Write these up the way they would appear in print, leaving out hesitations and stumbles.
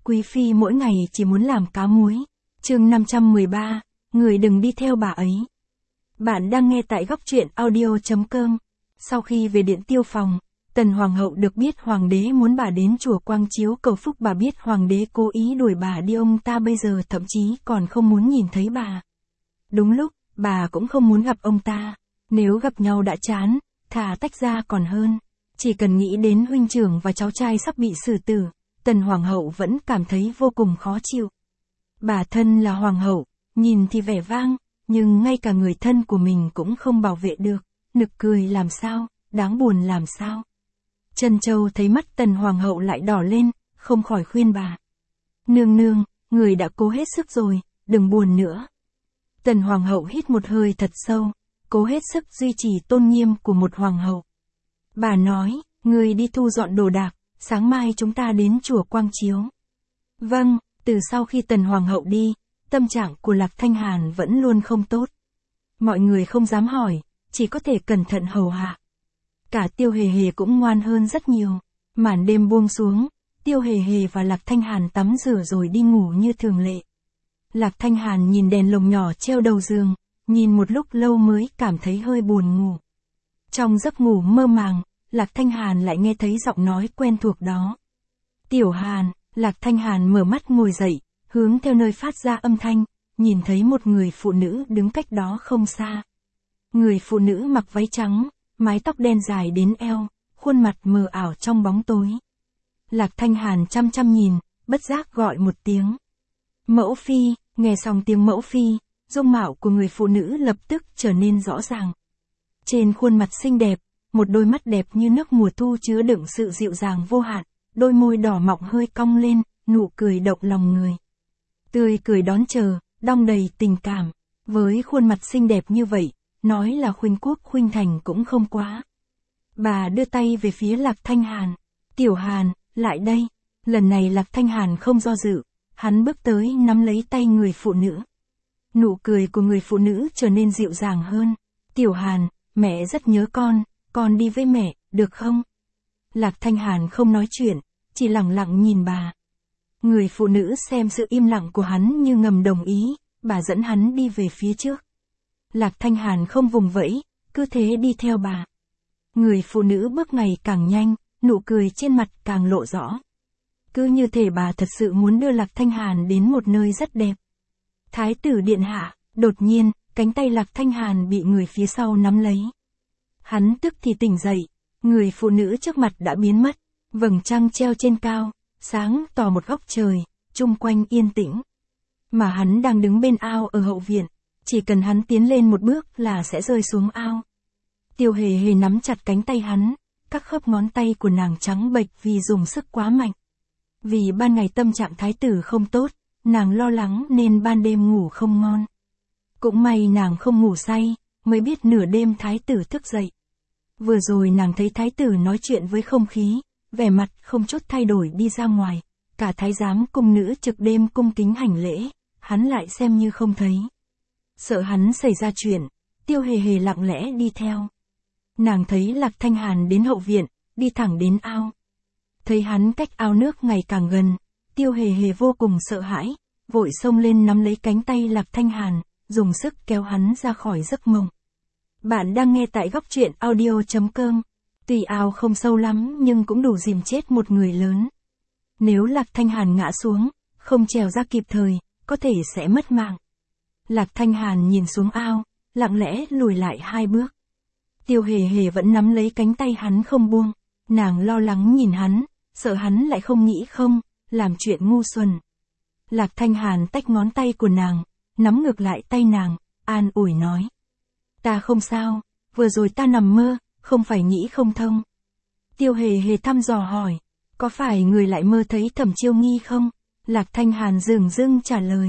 quý phi mỗi ngày chỉ muốn làm cá muối. Chương 513, người đừng đi theo bà ấy. Bạn đang nghe tại góc truyện audio.com. Sau khi về Điện Tiêu Phòng, Tần Hoàng hậu được biết hoàng đế muốn bà đến chùa Quang Chiếu cầu phúc. Bà biết hoàng đế cố ý đuổi bà đi, ông ta bây giờ thậm chí còn không muốn nhìn thấy bà. Đúng lúc, bà cũng không muốn gặp ông ta. Nếu gặp nhau đã chán, thà tách ra còn hơn. Chỉ cần nghĩ đến huynh trưởng và cháu trai sắp bị xử tử, Tần Hoàng hậu vẫn cảm thấy vô cùng khó chịu. Bà thân là hoàng hậu, nhìn thì vẻ vang, nhưng ngay cả người thân của mình cũng không bảo vệ được, nực cười làm sao, đáng buồn làm sao. Trân Châu thấy mắt Tần Hoàng hậu lại đỏ lên, không khỏi khuyên bà. Nương nương, người đã cố hết sức rồi, đừng buồn nữa. Tần Hoàng hậu hít một hơi thật sâu, cố hết sức duy trì tôn nghiêm của một hoàng hậu. Bà nói, người đi thu dọn đồ đạc, sáng mai chúng ta đến chùa Quang Chiếu. Vâng, từ sau khi Tần Hoàng hậu đi, tâm trạng của Lạc Thanh Hàn vẫn luôn không tốt. Mọi người không dám hỏi, chỉ có thể cẩn thận hầu hạ. Cả Tiêu Hề Hề cũng ngoan hơn rất nhiều. Màn đêm buông xuống, Tiêu Hề Hề và Lạc Thanh Hàn tắm rửa rồi đi ngủ như thường lệ. Lạc Thanh Hàn nhìn đèn lồng nhỏ treo đầu giường, nhìn một lúc lâu mới cảm thấy hơi buồn ngủ. Trong giấc ngủ mơ màng, Lạc Thanh Hàn lại nghe thấy giọng nói quen thuộc đó. Tiểu Hàn. Lạc Thanh Hàn mở mắt ngồi dậy, hướng theo nơi phát ra âm thanh, nhìn thấy một người phụ nữ đứng cách đó không xa. Người phụ nữ mặc váy trắng, mái tóc đen dài đến eo, khuôn mặt mờ ảo trong bóng tối. Lạc Thanh Hàn chăm chăm nhìn, bất giác gọi một tiếng. Mẫu phi. Nghe xong tiếng mẫu phi, dung mạo của người phụ nữ lập tức trở nên rõ ràng. Trên khuôn mặt xinh đẹp, một đôi mắt đẹp như nước mùa thu chứa đựng sự dịu dàng vô hạn, đôi môi đỏ mọng hơi cong lên, nụ cười động lòng người. Tươi cười đón chờ, đong đầy tình cảm. Với khuôn mặt xinh đẹp như vậy, nói là khuynh quốc khuynh thành cũng không quá. Bà đưa tay về phía Lạc Thanh Hàn. Tiểu Hàn, lại đây. Lần này Lạc Thanh Hàn không do dự, hắn bước tới nắm lấy tay người phụ nữ. Nụ cười của người phụ nữ trở nên dịu dàng hơn. Tiểu Hàn, mẹ rất nhớ con đi với mẹ, được không? Lạc Thanh Hàn không nói chuyện, chỉ lặng lặng nhìn bà. Người phụ nữ xem sự im lặng của hắn như ngầm đồng ý, bà dẫn hắn đi về phía trước. Lạc Thanh Hàn không vùng vẫy, cứ thế đi theo bà. Người phụ nữ bước ngày càng nhanh, nụ cười trên mặt càng lộ rõ. Cứ như thể bà thật sự muốn đưa Lạc Thanh Hàn đến một nơi rất đẹp. Thái tử điện hạ. Đột nhiên, cánh tay Lạc Thanh Hàn bị người phía sau nắm lấy. Hắn tức thì tỉnh dậy, người phụ nữ trước mặt đã biến mất, vầng trăng treo trên cao, sáng tỏ một góc trời, chung quanh yên tĩnh. Mà hắn đang đứng bên ao ở hậu viện, chỉ cần hắn tiến lên một bước là sẽ rơi xuống ao. Tiêu Hề Hề nắm chặt cánh tay hắn, các khớp ngón tay của nàng trắng bệch vì dùng sức quá mạnh. Vì ban ngày tâm trạng thái tử không tốt, nàng lo lắng nên ban đêm ngủ không ngon. Cũng may nàng không ngủ say, mới biết nửa đêm thái tử thức dậy. Vừa rồi nàng thấy thái tử nói chuyện với không khí, vẻ mặt không chút thay đổi đi ra ngoài. Cả thái giám cung nữ trực đêm cung kính hành lễ, hắn lại xem như không thấy. Sợ hắn xảy ra chuyện, Tiêu Hề Hề lặng lẽ đi theo. Nàng thấy Lạc Thanh Hàn đến hậu viện, đi thẳng đến ao. Thấy hắn cách ao nước ngày càng gần, Tiêu Hề Hề vô cùng sợ hãi, vội xông lên nắm lấy cánh tay Lạc Thanh Hàn, dùng sức kéo hắn ra khỏi giấc mộng. Bạn đang nghe tại góc truyện audio.com. Tuy ao không sâu lắm nhưng cũng đủ dìm chết một người lớn. Nếu Lạc Thanh Hàn ngã xuống, không trèo ra kịp thời, có thể sẽ mất mạng. Lạc Thanh Hàn nhìn xuống ao, lặng lẽ lùi lại 2 bước. Tiêu Hề Hề vẫn nắm lấy cánh tay hắn không buông. Nàng lo lắng nhìn hắn, sợ hắn lại không nghĩ không, làm chuyện ngu xuẩn. Lạc Thanh Hàn tách ngón tay của nàng, nắm ngược lại tay nàng, an ủi nói. Ta không sao, vừa rồi ta nằm mơ, không phải nghĩ không thông. Tiêu Hề Hề thăm dò hỏi, có phải người lại mơ thấy Thẩm Chiêu Nghi không? Lạc Thanh Hàn dửng dưng trả lời,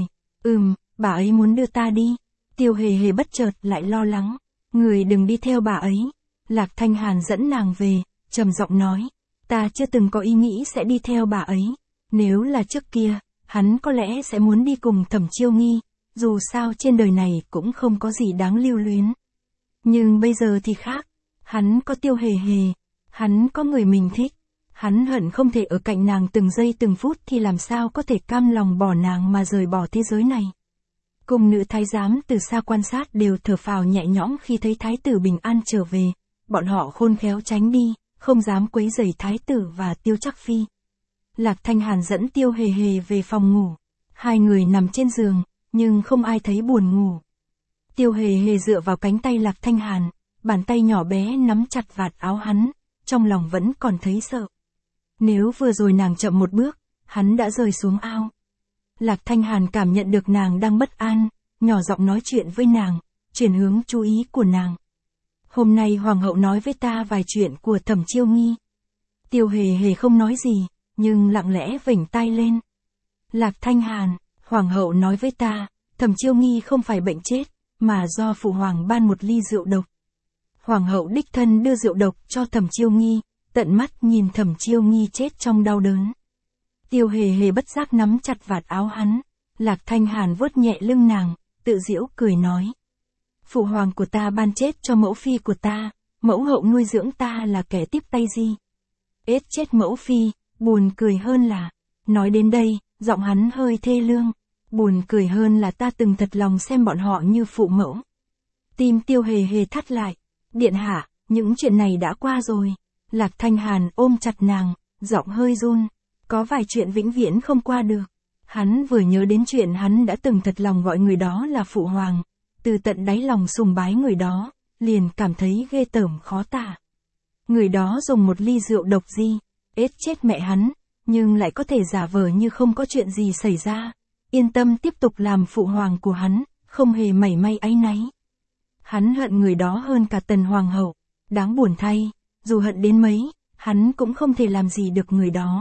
bà ấy muốn đưa ta đi. Tiêu Hề Hề bất chợt lại lo lắng, người đừng đi theo bà ấy. Lạc Thanh Hàn dẫn nàng về, trầm giọng nói, ta chưa từng có ý nghĩ sẽ đi theo bà ấy. Nếu là trước kia, hắn có lẽ sẽ muốn đi cùng Thẩm Chiêu Nghi, dù sao trên đời này cũng không có gì đáng lưu luyến. Nhưng bây giờ thì khác, hắn có Tiêu Hề Hề, hắn có người mình thích, Hắn hận không thể ở cạnh nàng từng giây từng phút thì làm sao có thể cam lòng bỏ nàng mà rời bỏ thế giới này. Cung nữ thái giám từ xa quan sát đều thở phào nhẹ nhõm khi thấy thái tử bình an trở về, bọn họ khôn khéo tránh đi, không dám quấy rầy thái tử và Tiêu Trắc Phi. Lạc Thanh Hàn dẫn Tiêu Hề Hề về phòng ngủ, hai người nằm trên giường, nhưng không ai thấy buồn ngủ. Tiêu Hề Hề dựa vào cánh tay Lạc Thanh Hàn, bàn tay nhỏ bé nắm chặt vạt áo hắn, trong lòng vẫn còn thấy sợ. Nếu vừa rồi nàng chậm một bước, hắn đã rơi xuống ao. Lạc Thanh Hàn cảm nhận được nàng đang bất an, nhỏ giọng nói chuyện với nàng, chuyển hướng chú ý của nàng. Hôm nay hoàng hậu nói với ta vài chuyện của Thẩm Chiêu Nghi. Tiêu Hề Hề không nói gì, nhưng lặng lẽ vểnh tai lên. Lạc Thanh Hàn, hoàng hậu nói với ta, Thẩm Chiêu Nghi không phải bệnh chết, mà do phụ hoàng ban một ly rượu độc. Hoàng hậu đích thân đưa rượu độc cho Thẩm Chiêu Nghi, tận mắt nhìn Thẩm Chiêu Nghi chết trong đau đớn. Tiêu Hề Hề bất giác nắm chặt vạt áo hắn, Lạc Thanh Hàn vuốt nhẹ lưng nàng, tự giễu cười nói. Phụ hoàng của ta ban chết cho mẫu phi của ta, mẫu hậu nuôi dưỡng ta là kẻ tiếp tay gì. Ết chết mẫu phi, buồn cười hơn là, nói đến đây, giọng hắn hơi thê lương, buồn cười hơn là ta từng thật lòng xem bọn họ như phụ mẫu. Tim Tiêu Hề Hề thắt lại, điện hạ, những chuyện này đã qua rồi. Lạc Thanh Hàn ôm chặt nàng, giọng hơi run, có vài chuyện vĩnh viễn không qua được. Hắn vừa nhớ đến chuyện hắn đã từng thật lòng gọi người đó là phụ hoàng, từ tận đáy lòng sùng bái người đó, liền cảm thấy ghê tởm khó tả. Người đó dùng một ly rượu độc gì, ết chết mẹ hắn, nhưng lại có thể giả vờ như không có chuyện gì xảy ra, yên tâm tiếp tục làm phụ hoàng của hắn, không hề mảy may áy náy. Hắn hận người đó hơn cả Tần hoàng hậu, đáng buồn thay, dù hận đến mấy, hắn cũng không thể làm gì được người đó.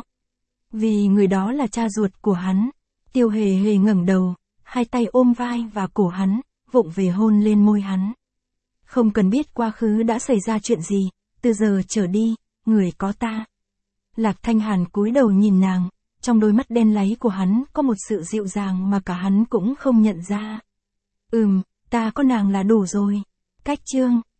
Vì người đó là cha ruột của hắn. Tiêu Hề Hề ngẩng đầu, hai tay ôm vai và cổ hắn, vụng về hôn lên môi hắn. Không cần biết quá khứ đã xảy ra chuyện gì, từ giờ trở đi, người có ta. Lạc Thanh Hàn cúi đầu nhìn nàng, trong đôi mắt đen láy của hắn có một sự dịu dàng mà cả hắn cũng không nhận ra. Ta có nàng là đủ rồi. Cách chương